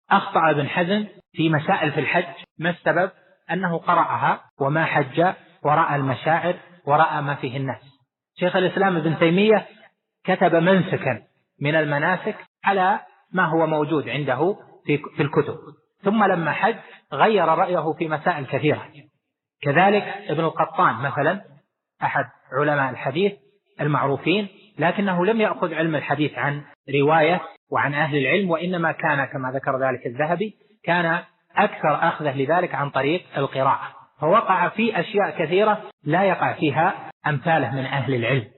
أخطأ ابن حزم في مسائل في الحج. ما السبب؟ أنه قرأها وما حج ورأى المشاعر ورأى ما فيه الناس. شيخ الإسلام ابن تيمية كتب منسكا من المناسك على ما هو موجود عنده في الكتب، ثم لما حج غير رأيه في مسائل كثيرة. كذلك ابن القطان مثلا أحد علماء الحديث المعروفين، لكنه لم يأخذ علم الحديث عن رواية وعن أهل العلم، وإنما كان كما ذكر ذلك الذهبي كان أكثر أخذه لذلك عن طريق القراءة، فوقع في أشياء كثيرة لا يقع فيها أمثاله من أهل العلم.